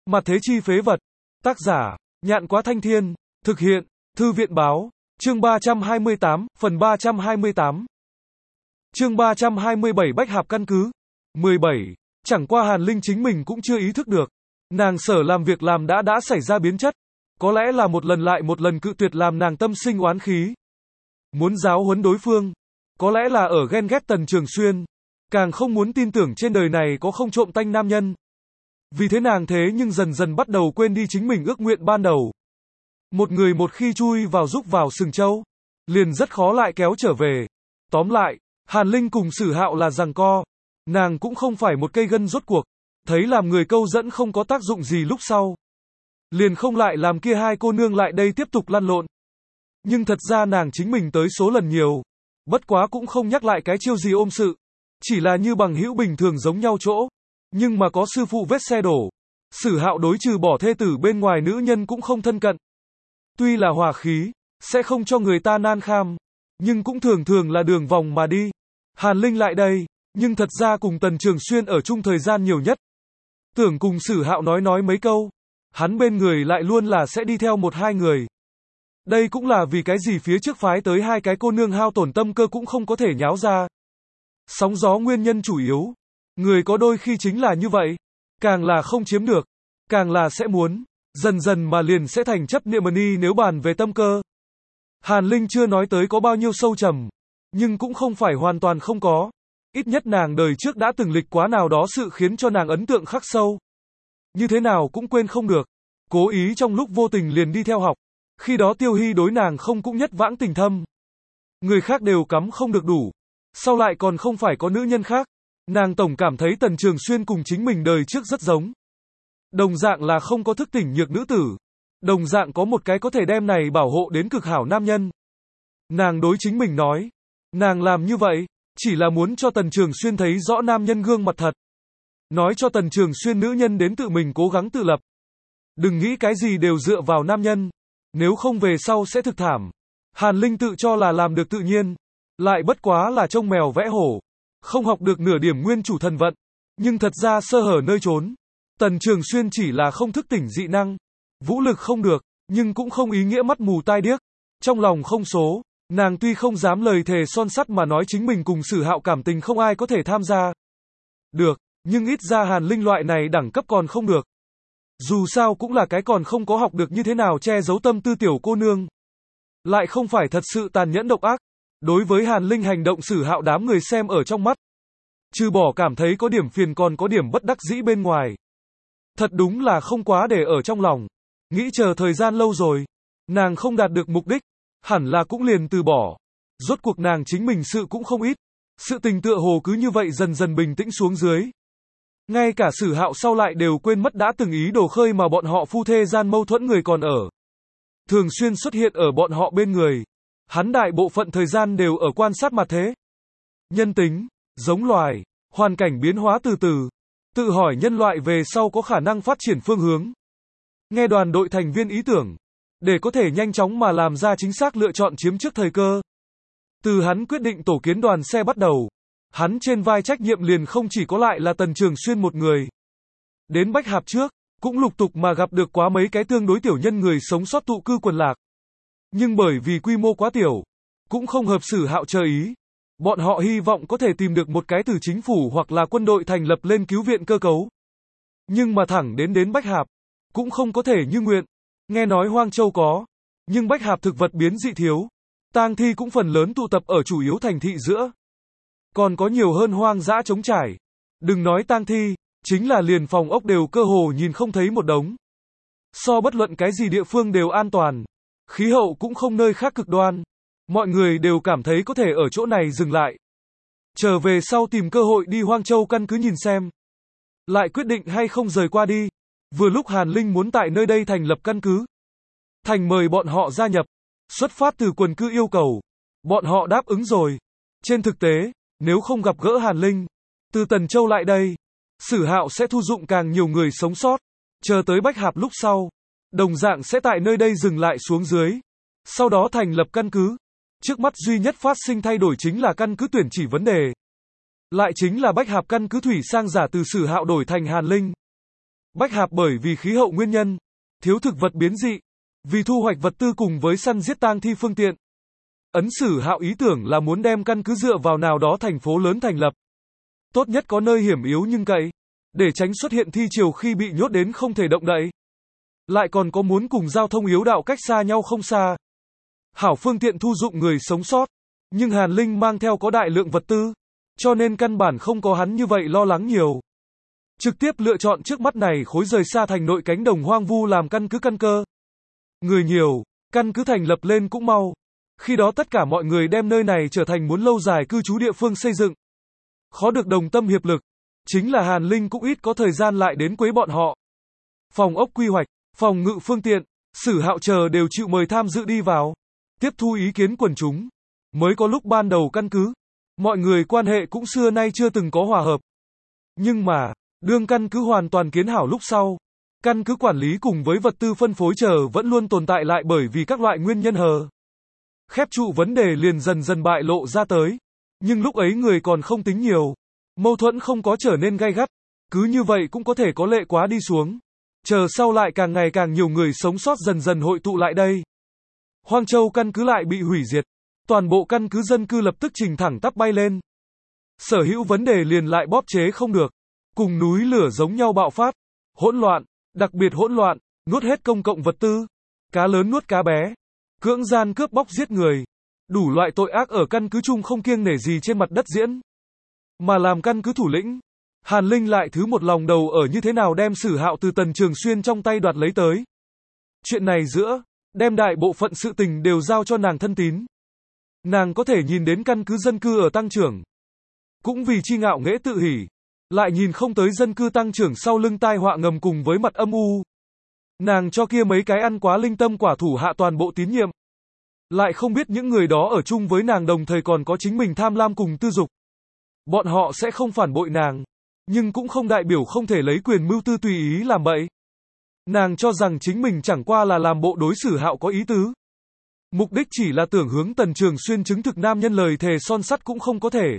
Mặt thế chi phế vật. Tác giả, Nhạn Quá Thanh Thiên. Thực hiện, Thư viện Báo. Chương 328, phần 328. Chương 327 Bách Hạp căn cứ. 17. Chẳng qua Hàn Linh chính mình cũng chưa ý thức được. Nàng sở làm việc làm đã xảy ra biến chất. Có lẽ là một lần lại một lần cự tuyệt làm nàng tâm sinh oán khí. Muốn giáo huấn đối phương. Có lẽ là ở ghen ghét Tần Trường Xuyên. Càng không muốn tin tưởng trên đời này có không trộm tanh nam nhân. Vì thế nàng thế nhưng dần dần bắt đầu quên đi chính mình ước nguyện ban đầu. Một người một khi chui vào rúc vào sừng trâu, liền rất khó lại kéo trở về. Tóm lại, Hàn Linh cùng Sử Hạo là giằng co. Nàng cũng không phải một cây gân rốt cuộc. Thấy làm người câu dẫn không có tác dụng gì lúc sau. Liền không lại làm kia hai cô nương lại đây tiếp tục lăn lộn. Nhưng thật ra nàng chính mình tới số lần nhiều. Bất quá cũng không nhắc lại cái chiêu gì ôm sự. Chỉ là như bằng hữu bình thường giống nhau chỗ. Nhưng mà có sư phụ vết xe đổ. Sử Hạo đối trừ bỏ thê tử bên ngoài nữ nhân cũng không thân cận. Tuy là hòa khí, sẽ không cho người ta nan kham. Nhưng cũng thường thường là đường vòng mà đi. Hàn Linh lại đây, nhưng thật ra cùng Tần Trường Xuyên ở chung thời gian nhiều nhất. Tưởng cùng Sử Hạo nói mấy câu. Hắn bên người lại luôn là sẽ đi theo một hai người. Đây cũng là vì cái gì phía trước phái tới hai cái cô nương hao tổn tâm cơ cũng không có thể nháo ra. Sóng gió nguyên nhân chủ yếu. Người có đôi khi chính là như vậy. Càng là không chiếm được, càng là sẽ muốn. Dần dần mà liền sẽ thành chấp niệm ni nếu bàn về tâm cơ. Hàn Linh chưa nói tới có bao nhiêu sâu trầm. Nhưng cũng không phải hoàn toàn không có. Ít nhất nàng đời trước đã từng lịch quá nào đó sự khiến cho nàng ấn tượng khắc sâu. Như thế nào cũng quên không được. Cố ý trong lúc vô tình liền đi theo học. Khi đó Tiêu Hy đối nàng không cũng nhất vãng tình thâm. Người khác đều cắm không được đủ. Sau lại còn không phải có nữ nhân khác. Nàng tổng cảm thấy Tần Trường Xuyên cùng chính mình đời trước rất giống. Đồng dạng là không có thức tỉnh nhược nữ tử. Đồng dạng có một cái có thể đem này bảo hộ đến cực hảo nam nhân. Nàng đối chính mình nói. Nàng làm như vậy, chỉ là muốn cho Tần Trường Xuyên thấy rõ nam nhân gương mặt thật. Nói cho Tần Trường Xuyên nữ nhân đến tự mình cố gắng tự lập. Đừng nghĩ cái gì đều dựa vào nam nhân. Nếu không về sau sẽ thực thảm. Hàn Linh tự cho là làm được tự nhiên. Lại bất quá là trông mèo vẽ hổ. Không học được nửa điểm nguyên chủ thần vận. Nhưng thật ra sơ hở nơi trốn. Tần Trường Xuyên chỉ là không thức tỉnh dị năng. Vũ lực không được, nhưng cũng không ý nghĩa mắt mù tai điếc. Trong lòng không số, nàng tuy không dám lời thề son sắt mà nói chính mình cùng Sử Hạo cảm tình không ai có thể tham gia. Được, nhưng ít ra Hàn Linh loại này đẳng cấp còn không được. Dù sao cũng là cái còn không có học được như thế nào che giấu tâm tư tiểu cô nương. Lại không phải thật sự tàn nhẫn độc ác. Đối với Hàn Linh hành động Sử Hạo đám người xem ở trong mắt. Trừ bỏ cảm thấy có điểm phiền còn có điểm bất đắc dĩ bên ngoài. Thật đúng là không quá để ở trong lòng. Nghĩ chờ thời gian lâu rồi. Nàng không đạt được mục đích. Hẳn là cũng liền từ bỏ. Rốt cuộc nàng chính mình sự cũng không ít. Sự tình tựa hồ cứ như vậy dần dần bình tĩnh xuống dưới. Ngay cả Sử Hạo sau lại đều quên mất đã từng ý đồ khơi mà bọn họ phu thê gian mâu thuẫn người còn ở. Thường xuyên xuất hiện ở bọn họ bên người. Hắn đại bộ phận thời gian đều ở quan sát mặt thế. Nhân tính, giống loài, hoàn cảnh biến hóa từ từ. Tự hỏi nhân loại về sau có khả năng phát triển phương hướng. Nghe đoàn đội thành viên ý tưởng. Để có thể nhanh chóng mà làm ra chính xác lựa chọn chiếm trước thời cơ. Từ hắn quyết định tổ kiến đoàn xe bắt đầu. Hắn trên vai trách nhiệm liền không chỉ có lại là Tần Trường Xuyên một người. Đến Bách Hạp trước, cũng lục tục mà gặp được quá mấy cái tương đối tiểu nhân người sống sót tụ cư quần lạc. Nhưng bởi vì quy mô quá tiểu, cũng không hợp Sử Hạo chờ ý. Bọn họ hy vọng có thể tìm được một cái từ chính phủ hoặc là quân đội thành lập lên cứu viện cơ cấu. Nhưng mà thẳng đến Bách Hạp, cũng không có thể như nguyện. Nghe nói Hoang Châu có, nhưng Bách Hạp thực vật biến dị thiếu. Tang thi cũng phần lớn tụ tập ở chủ yếu thành thị giữa. Còn có nhiều hơn hoang dã trống trải. Đừng nói tang thi, chính là liền phòng ốc đều cơ hồ nhìn không thấy một đống. So bất luận cái gì địa phương đều an toàn. Khí hậu cũng không nơi khác cực đoan. Mọi người đều cảm thấy có thể ở chỗ này dừng lại. Trở về sau tìm cơ hội đi Hoang Châu căn cứ nhìn xem. Lại quyết định hay không rời qua đi. Vừa lúc Hàn Linh muốn tại nơi đây thành lập căn cứ. Thành mời bọn họ gia nhập. Xuất phát từ quần cư yêu cầu. Bọn họ đáp ứng rồi. Trên thực tế, nếu không gặp gỡ Hàn Linh, từ Tần Châu lại đây, Sử Hạo sẽ thu dụng càng nhiều người sống sót. Chờ tới Bách Hạp lúc sau. Đồng dạng sẽ tại nơi đây dừng lại xuống dưới. Sau đó thành lập căn cứ. Trước mắt duy nhất phát sinh thay đổi chính là căn cứ tuyển chỉ vấn đề. Lại chính là Bách Hạp căn cứ thủy sang giả từ Sử Hạo đổi thành Hàn Linh. Bách Hạp bởi vì khí hậu nguyên nhân, thiếu thực vật biến dị, vì thu hoạch vật tư cùng với săn giết tang thi phương tiện. Ấn Sử Hạo ý tưởng là muốn đem căn cứ dựa vào nào đó thành phố lớn thành lập. Tốt nhất có nơi hiểm yếu nhưng cậy, để tránh xuất hiện thi triều khi bị nhốt đến không thể động đậy. Lại còn có muốn cùng giao thông yếu đạo cách xa nhau không xa. Hảo phương tiện thu dụng người sống sót, nhưng Hàn Linh mang theo có đại lượng vật tư, cho nên căn bản không có hắn như vậy lo lắng nhiều. Trực tiếp lựa chọn trước mắt này khối rời xa thành nội cánh đồng hoang vu làm căn cứ căn cơ. Người nhiều, căn cứ thành lập lên cũng mau. Khi đó tất cả mọi người đem nơi này trở thành muốn lâu dài cư trú địa phương xây dựng. Khó được đồng tâm hiệp lực. Chính là Hàn Linh cũng ít có thời gian lại đến quấy bọn họ. Phòng ốc quy hoạch, phòng ngự phương tiện, Sử Hạo chờ đều chịu mời tham dự đi vào. Tiếp thu ý kiến quần chúng. Mới có lúc ban đầu căn cứ. Mọi người quan hệ cũng xưa nay chưa từng có hòa hợp. Nhưng mà, đương căn cứ hoàn toàn kiến hảo lúc sau. Căn cứ quản lý cùng với vật tư phân phối chờ vẫn luôn tồn tại lại bởi vì các loại nguyên nhân hờ. Khép trụ vấn đề liền dần dần bại lộ ra tới. Nhưng lúc ấy người còn không tính nhiều. Mâu thuẫn không có trở nên gay gắt. Cứ như vậy cũng có thể có lệ quá đi xuống. Chờ sau lại càng ngày càng nhiều người sống sót dần dần hội tụ lại đây. Hoang Châu căn cứ lại bị hủy diệt. Toàn bộ căn cứ dân cư lập tức trình thẳng tắp bay lên. Sở hữu vấn đề liền lại bóp chế không được. Cùng núi lửa giống nhau bạo phát. Hỗn loạn, đặc biệt hỗn loạn, nuốt hết công cộng vật tư. Cá lớn nuốt cá bé. Cưỡng gian cướp bóc giết người. Đủ loại tội ác ở căn cứ chung không kiêng nể gì trên mặt đất diễn. Mà làm căn cứ thủ lĩnh, Hàn Linh lại thứ một lòng đầu ở như thế nào đem Sử Hạo từ Tần Trường Xuyên trong tay đoạt lấy tới. Chuyện này giữa, đem đại bộ phận sự tình đều giao cho nàng thân tín. Nàng có thể nhìn đến căn cứ dân cư ở tăng trưởng. Cũng vì chi ngạo nghễ tự hỉ, lại nhìn không tới dân cư tăng trưởng sau lưng tai họa ngầm cùng với mặt âm u. Nàng cho kia mấy cái ăn quá linh tâm quả thủ hạ toàn bộ tín nhiệm. Lại không biết những người đó ở chung với nàng đồng thời còn có chính mình tham lam cùng tư dục. Bọn họ sẽ không phản bội nàng, nhưng cũng không đại biểu không thể lấy quyền mưu tư tùy ý làm bậy. Nàng cho rằng chính mình chẳng qua là làm bộ đối Sử Hạo có ý tứ. Mục đích chỉ là tưởng hướng Tần Trường Xuyên chứng thực nam nhân lời thề son sắt cũng không có thể.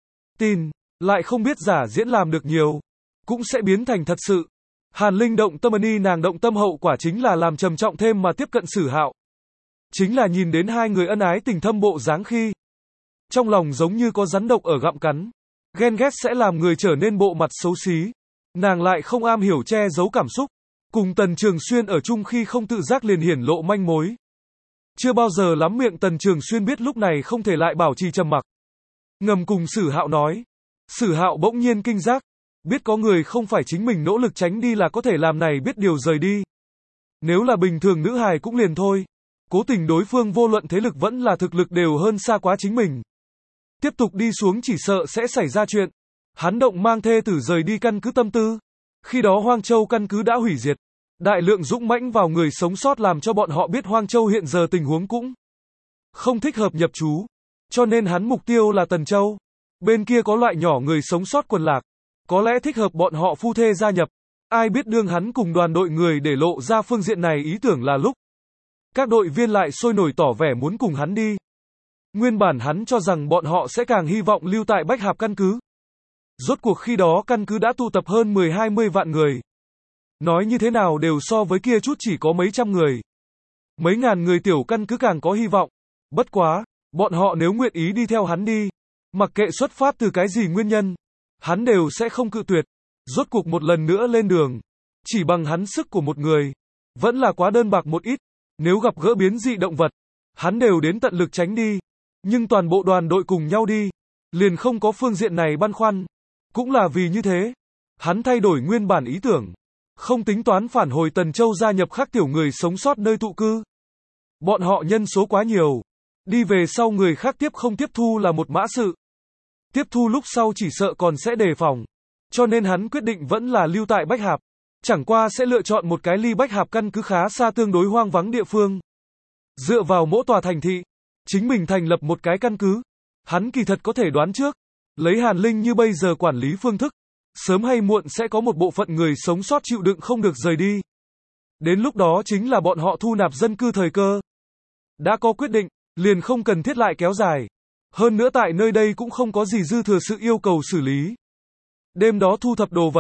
Tin, lại không biết giả diễn làm được nhiều, cũng sẽ biến thành thật sự. Hàn Linh động tâm ni nàng động tâm hậu quả chính là làm trầm trọng thêm mà tiếp cận Sử Hạo. Chính là nhìn đến hai người ân ái tình thâm bộ dáng khi. Trong lòng giống như có rắn độc ở gặm cắn. Ghen ghét sẽ làm người trở nên bộ mặt xấu xí. Nàng lại không am hiểu che giấu cảm xúc. Cùng Tần Trường Xuyên ở chung khi không tự giác liền hiển lộ manh mối. Chưa bao giờ lắm miệng Tần Trường Xuyên biết lúc này không thể lại bảo trì trầm mặc. Ngầm cùng Sử Hạo nói. Sử Hạo bỗng nhiên kinh giác. Biết có người không phải chính mình nỗ lực tránh đi là có thể làm này biết điều rời đi. Nếu là bình thường nữ hài cũng liền thôi. Cố tình đối phương vô luận thế lực vẫn là thực lực đều hơn xa quá chính mình. Tiếp tục đi xuống chỉ sợ sẽ xảy ra chuyện. Hắn động mang thê tử rời đi căn cứ tâm tư. Khi đó Hoang Châu căn cứ đã hủy diệt. Đại lượng dũng mãnh vào người sống sót làm cho bọn họ biết Hoang Châu hiện giờ tình huống cũng không thích hợp nhập trú. Cho nên hắn mục tiêu là Tần Châu. Bên kia có loại nhỏ người sống sót quần lạc. Có lẽ thích hợp bọn họ phu thê gia nhập. Ai biết đương hắn cùng đoàn đội người để lộ ra phương diện này ý tưởng là lúc. Các đội viên lại sôi nổi tỏ vẻ muốn cùng hắn đi. Nguyên bản hắn cho rằng bọn họ sẽ càng hy vọng lưu tại Bách Hạp căn cứ. Rốt cuộc khi đó căn cứ đã tụ tập hơn 10-20 vạn người. Nói như thế nào đều so với kia chút chỉ có mấy trăm người. Mấy ngàn người tiểu căn cứ càng có hy vọng. Bất quá, bọn họ nếu nguyện ý đi theo hắn đi, mặc kệ xuất phát từ cái gì nguyên nhân, hắn đều sẽ không cự tuyệt. Rốt cuộc một lần nữa lên đường, chỉ bằng hắn sức của một người, vẫn là quá đơn bạc một ít. Nếu gặp gỡ biến dị động vật, hắn đều đến tận lực tránh đi. Nhưng toàn bộ đoàn đội cùng nhau đi, liền không có phương diện này băn khoăn. Cũng là vì như thế, hắn thay đổi nguyên bản ý tưởng, không tính toán phản hồi Tần Châu gia nhập khác tiểu người sống sót nơi tụ cư. Bọn họ nhân số quá nhiều, đi về sau người khác tiếp không tiếp thu là một mã sự. Tiếp thu lúc sau chỉ sợ còn sẽ đề phòng, cho nên hắn quyết định vẫn là lưu tại Bách Hạp, chẳng qua sẽ lựa chọn một cái ly Bách Hạp căn cứ khá xa tương đối hoang vắng địa phương. Dựa vào mỗi tòa thành thị, chính mình thành lập một cái căn cứ. Hắn kỳ thật có thể đoán trước, lấy Hàn Linh như bây giờ quản lý phương thức, sớm hay muộn sẽ có một bộ phận người sống sót chịu đựng không được rời đi. Đến lúc đó chính là bọn họ thu nạp dân cư thời cơ. Đã có quyết định, liền không cần thiết lại kéo dài. Hơn nữa tại nơi đây cũng không có gì dư thừa sự yêu cầu xử lý. Đêm đó thu thập đồ vật,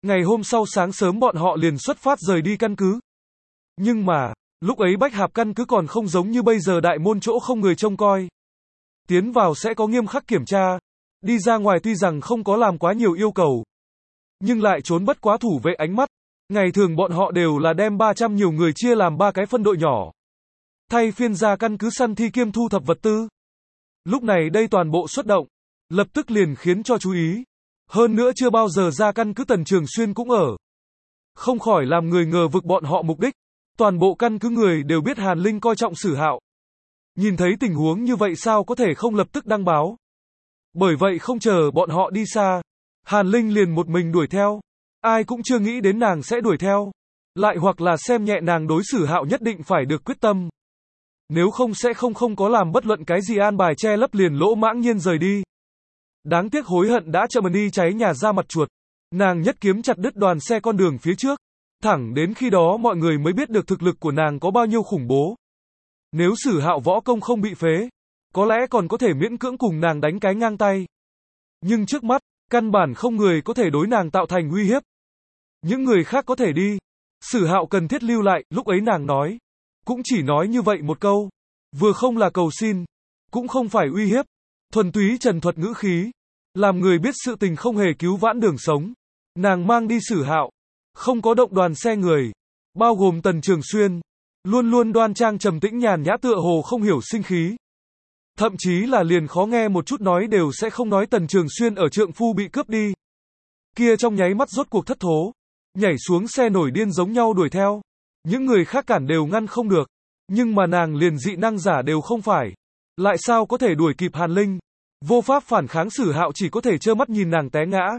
Ngày hôm sau sáng sớm bọn họ liền xuất phát rời đi căn cứ. Nhưng mà, lúc ấy Bách Hạp căn cứ còn không giống như bây giờ đại môn chỗ không người trông coi. Tiến vào sẽ có nghiêm khắc kiểm tra. Đi ra ngoài tuy rằng không có làm quá nhiều yêu cầu, nhưng lại trốn bất quá thủ vệ ánh mắt. Ngày thường bọn họ đều là đem 300 nhiều người chia làm 3 cái phân đội nhỏ, thay phiên ra căn cứ săn thi kiêm thu thập vật tư. Lúc này đây toàn bộ xuất động, lập tức liền khiến cho chú ý. Hơn nữa chưa bao giờ ra căn cứ Tần Trường Xuyên cũng ở. Không khỏi làm người ngờ vực bọn họ mục đích. Toàn bộ căn cứ người đều biết Hàn Linh coi trọng Sử Hạo. Nhìn thấy tình huống như vậy sao có thể không lập tức đăng báo. Bởi vậy không chờ bọn họ đi xa, Hàn Linh liền một mình đuổi theo. Ai cũng chưa nghĩ đến nàng sẽ đuổi theo. Lại hoặc là xem nhẹ nàng đối Sử Hạo nhất định phải được quyết tâm. Nếu không sẽ không có làm bất luận cái gì an bài che lấp liền lỗ mãng nhiên rời đi. Đáng tiếc hối hận đã chậm đi cháy nhà ra mặt chuột. Nàng nhất kiếm chặt đứt đoàn xe con đường phía trước. Thẳng đến khi đó mọi người mới biết được thực lực của nàng có bao nhiêu khủng bố. Nếu Sử Hạo võ công không bị phế, có lẽ còn có thể miễn cưỡng cùng nàng đánh cái ngang tay. Nhưng trước mắt, căn bản không người có thể đối nàng tạo thành uy hiếp. Những người khác có thể đi. Sử Hạo cần thiết lưu lại, lúc ấy nàng nói. Cũng chỉ nói như vậy một câu. Vừa không là cầu xin, cũng không phải uy hiếp. Thuần túy trần thuật ngữ khí. Làm người biết sự tình không hề cứu vãn đường sống. Nàng mang đi Sử Hạo. Không có động đoàn xe người. Bao gồm Tần Trường Xuyên. Luôn luôn đoan trang trầm tĩnh nhàn nhã tựa hồ không hiểu sinh khí. Thậm chí là liền khó nghe một chút nói đều sẽ không nói Tần Trường Xuyên ở trượng phu bị cướp đi. Kia trong nháy mắt rốt cuộc thất thố. Nhảy xuống xe nổi điên giống nhau đuổi theo. Những người khác cản đều ngăn không được. Nhưng mà nàng liền dị năng giả đều không phải. Lại sao có thể đuổi kịp Hàn Linh. Vô pháp phản kháng Sử Hạo chỉ có thể trơ mắt nhìn nàng té ngã.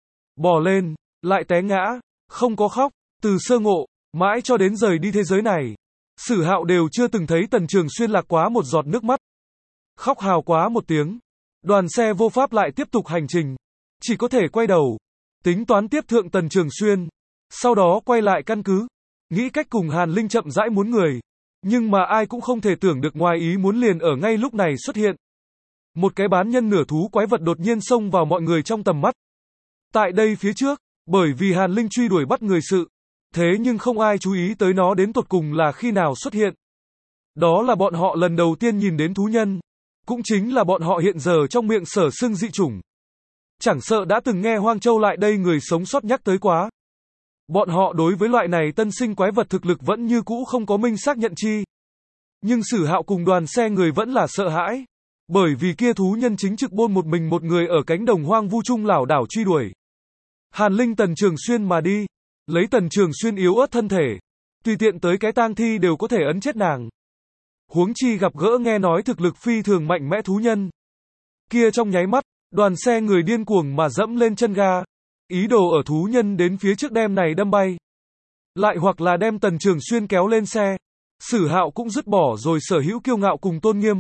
Bò lên, lại té ngã. Không có khóc. Từ sơ ngộ, mãi cho đến rời đi thế giới này. Sử Hạo đều chưa từng thấy Tần Trường Xuyên lạc quá một giọt nước mắt. Khóc hào quá một tiếng. Đoàn xe vô pháp lại tiếp tục hành trình. Chỉ có thể quay đầu. Tính toán tiếp thượng Tần Trường Xuyên. Sau đó quay lại căn cứ. Nghĩ cách cùng Hàn Linh chậm rãi muốn người. Nhưng mà ai cũng không thể tưởng được ngoài ý muốn liền ở ngay lúc này xuất hiện. Một cái bán nhân nửa thú quái vật đột nhiên xông vào mọi người trong tầm mắt. Tại đây phía trước, bởi vì Hàn Linh truy đuổi bắt người sự. Thế nhưng không ai chú ý tới nó đến tột cùng là khi nào xuất hiện. Đó là bọn họ lần đầu tiên nhìn đến thú nhân. Cũng chính là bọn họ hiện giờ trong miệng sở xưng dị chủng. Chẳng sợ đã từng nghe Hoang Châu lại đây người sống sót nhắc tới quá. Bọn họ đối với loại này tân sinh quái vật thực lực vẫn như cũ không có minh xác nhận chi. Nhưng Sử Hạo cùng đoàn xe người vẫn là sợ hãi. Bởi vì kia thú nhân chính trực bôn một mình một người ở cánh đồng hoang vu trung lảo đảo truy đuổi. Hàn Linh Tần Trường Xuyên mà đi. Lấy Tần Trường Xuyên yếu ớt thân thể. Tùy tiện tới cái tang thi đều có thể ấn chết nàng. Huống chi gặp gỡ nghe nói thực lực phi thường mạnh mẽ thú nhân. Kia trong nháy mắt, đoàn xe người điên cuồng mà dẫm lên chân ga. Ý đồ ở thú nhân đến phía trước đem này đâm bay. Lại hoặc là đem Tần Trường Xuyên kéo lên xe. Sử Hạo cũng dứt bỏ rồi sở hữu kiêu ngạo cùng tôn nghiêm.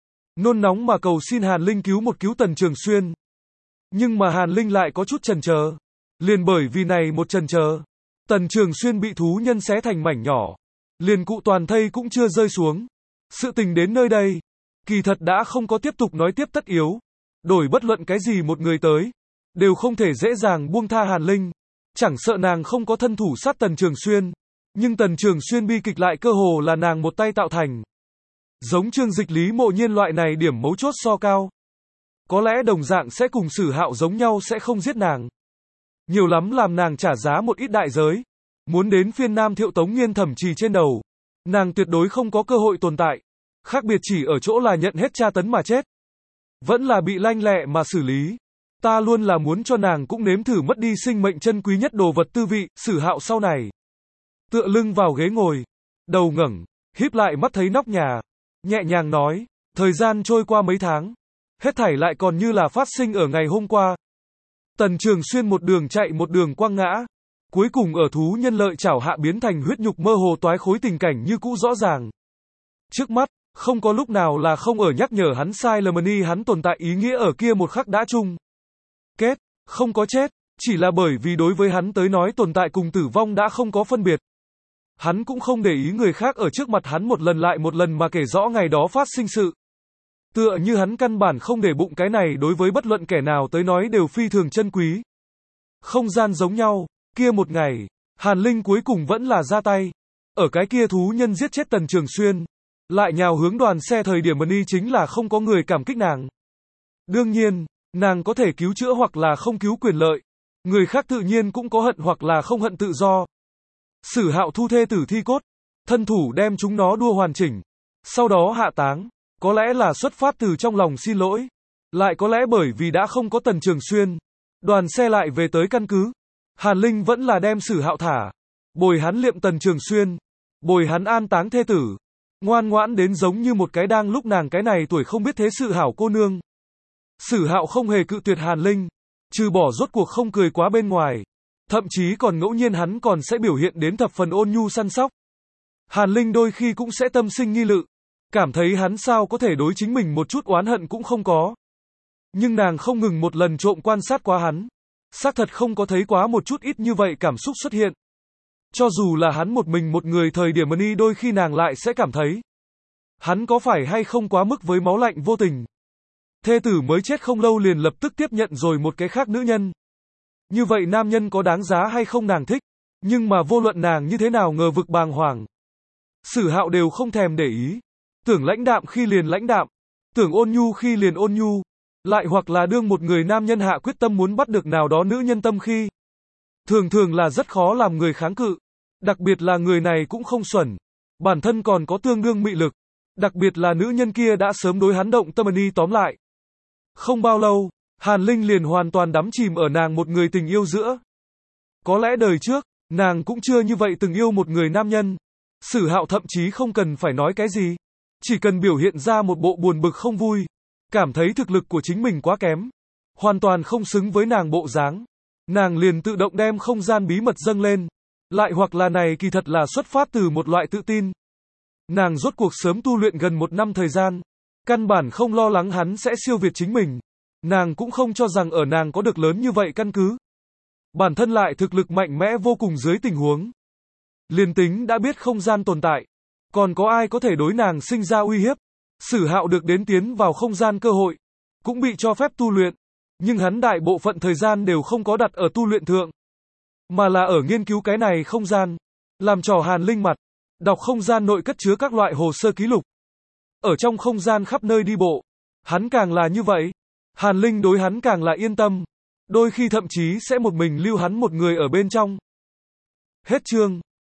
Nôn nóng mà cầu xin Hàn Linh cứu Tần Trường Xuyên. Nhưng mà Hàn Linh lại có chút chần chờ. Liền bởi vì này một chần chờ, Tần Trường Xuyên bị thú nhân xé thành mảnh nhỏ. Liền cụ toàn thây cũng chưa rơi xuống. Sự tình đến nơi đây, kỳ thật đã không có tiếp tục nói tiếp tất yếu. Đổi bất luận cái gì một người tới, đều không thể dễ dàng buông tha Hàn Linh. Chẳng sợ nàng không có thân thủ sát Tần Trường Xuyên. Nhưng Tần Trường Xuyên bi kịch lại cơ hồ là nàng một tay tạo thành. Giống Trương Dịch Lý Mộ Nhiên loại này điểm mấu chốt so cao. Có lẽ đồng dạng sẽ cùng Sử Hạo giống nhau sẽ không giết nàng. Nhiều lắm làm nàng trả giá một ít đại giới. Muốn đến phiên Nam Thiệu Tống Nghiên thẩm trì trên đầu. Nàng tuyệt đối không có cơ hội tồn tại. Khác biệt chỉ ở chỗ là nhận hết tra tấn mà chết. Vẫn là bị lanh lẹ mà xử lý. Ta luôn là muốn cho nàng cũng nếm thử mất đi sinh mệnh chân quý nhất đồ vật tư vị. Sử Hạo sau này tựa lưng vào ghế ngồi, đầu ngẩng, híp lại mắt thấy nóc nhà, nhẹ nhàng nói, thời gian trôi qua mấy tháng, hết thảy lại còn như là phát sinh ở ngày hôm qua. Tần Trường Xuyên một đường chạy một đường quăng ngã, cuối cùng ở thú nhân lợi chảo hạ biến thành huyết nhục mơ hồ toái khối tình cảnh như cũ rõ ràng. Trước mắt, không có lúc nào là không ở nhắc nhở hắn sai lầm ni hắn tồn tại ý nghĩa ở kia một khắc đã chung. Kết, không có chết, chỉ là bởi vì đối với hắn tới nói tồn tại cùng tử vong đã không có phân biệt. Hắn cũng không để ý người khác ở trước mặt hắn một lần lại một lần mà kể rõ ngày đó phát sinh sự. Tựa như hắn căn bản không để bụng cái này đối với bất luận kẻ nào tới nói đều phi thường chân quý. Không gian giống nhau, Kia một ngày, Hàn Linh cuối cùng vẫn là ra tay. Ở cái kia thú nhân giết chết Tần Trường Xuyên, lại nhào hướng đoàn xe thời điểm Mani chính là không có người cảm kích nàng. Đương nhiên, nàng có thể cứu chữa hoặc là không cứu quyền lợi. Người khác tự nhiên cũng có hận hoặc là không hận tự do. Sử Hạo thu thê tử thi cốt, thân thủ đem chúng nó đua hoàn chỉnh. Sau đó hạ táng, có lẽ là xuất phát từ trong lòng xin lỗi. Lại có lẽ bởi vì đã không có Tần Trường Xuyên. Đoàn xe lại về tới căn cứ. Hàn Linh vẫn là đem Sử Hạo thả. Bồi hắn liệm Tần Trường Xuyên. Bồi hắn an táng thê tử. Ngoan ngoãn đến giống như một cái đang lúc nàng cái này tuổi không biết thế sự hảo cô nương. Sử Hạo không hề cự tuyệt Hàn Linh. Trừ bỏ rốt cuộc không cười quá bên ngoài. Thậm chí còn ngẫu nhiên hắn còn sẽ biểu hiện đến thập phần ôn nhu săn sóc. Hàn Linh đôi khi cũng sẽ tâm sinh nghi lự. Cảm thấy hắn sao có thể đối chính mình một chút oán hận cũng không có. Nhưng nàng không ngừng một lần trộm quan sát quá hắn. Xác thật không có thấy quá một chút ít như vậy cảm xúc xuất hiện. Cho dù là hắn một mình một người thời điểm Mani đôi khi nàng lại sẽ cảm thấy. Hắn có phải hay không quá mức với máu lạnh vô tình. Thê tử mới chết không lâu liền lập tức tiếp nhận rồi một cái khác nữ nhân. Như vậy nam nhân có đáng giá hay không nàng thích. Nhưng mà vô luận nàng như thế nào ngờ vực bàng hoàng. Sử Hạo đều không thèm để ý. Tưởng lãnh đạm khi liền lãnh đạm. Tưởng ôn nhu khi liền ôn nhu. Lại hoặc là đương một người nam nhân hạ quyết tâm muốn bắt được nào đó nữ nhân tâm khi. Thường thường là rất khó làm người kháng cự. Đặc biệt là người này cũng không xuẩn. Bản thân còn có tương đương mị lực. Đặc biệt là nữ nhân kia đã sớm đối hắn động tâm. Mani tóm lại. Không bao lâu, Hàn Linh liền hoàn toàn đắm chìm ở nàng một người tình yêu giữa. Có lẽ đời trước, nàng cũng chưa như vậy từng yêu một người nam nhân. Sử Hạo thậm chí không cần phải nói cái gì. Chỉ cần biểu hiện ra một bộ buồn bực không vui. Cảm thấy thực lực của chính mình quá kém. Hoàn toàn không xứng với nàng bộ dáng. Nàng liền tự động đem không gian bí mật dâng lên. Lại hoặc là này kỳ thật là xuất phát từ một loại tự tin. Nàng rốt cuộc sớm tu luyện gần 1 năm thời gian. Căn bản không lo lắng hắn sẽ siêu việt chính mình. Nàng cũng không cho rằng ở nàng có được lớn như vậy căn cứ. Bản thân lại thực lực mạnh mẽ vô cùng dưới tình huống. Liền tính đã biết không gian tồn tại. Còn có ai có thể đối nàng sinh ra uy hiếp. Sử Hạo được đến tiến vào không gian cơ hội. Cũng bị cho phép tu luyện. Nhưng hắn đại bộ phận thời gian đều không có đặt ở tu luyện thượng. Mà là ở nghiên cứu cái này không gian. Làm trò Hàn Linh mặt. Đọc không gian nội cất chứa các loại hồ sơ ký lục. Ở trong không gian khắp nơi đi bộ. Hắn càng là như vậy. Hàn Linh đối hắn càng là yên tâm. Đôi khi thậm chí sẽ một mình lưu hắn một người ở bên trong. Hết chương.